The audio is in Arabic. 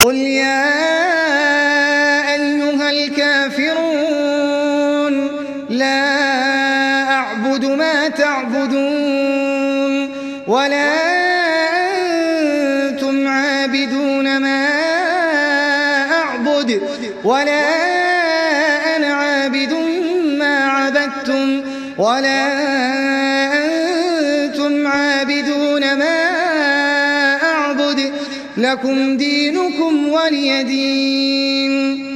قل يا أيها الكافرون لا أعبد ما تعبدون ولا أنتم عابدون ما أعبد ولا أنا عابد ما عبدتم ولا أنتم عابدون ما أعبد لكم دينكم ولي دين.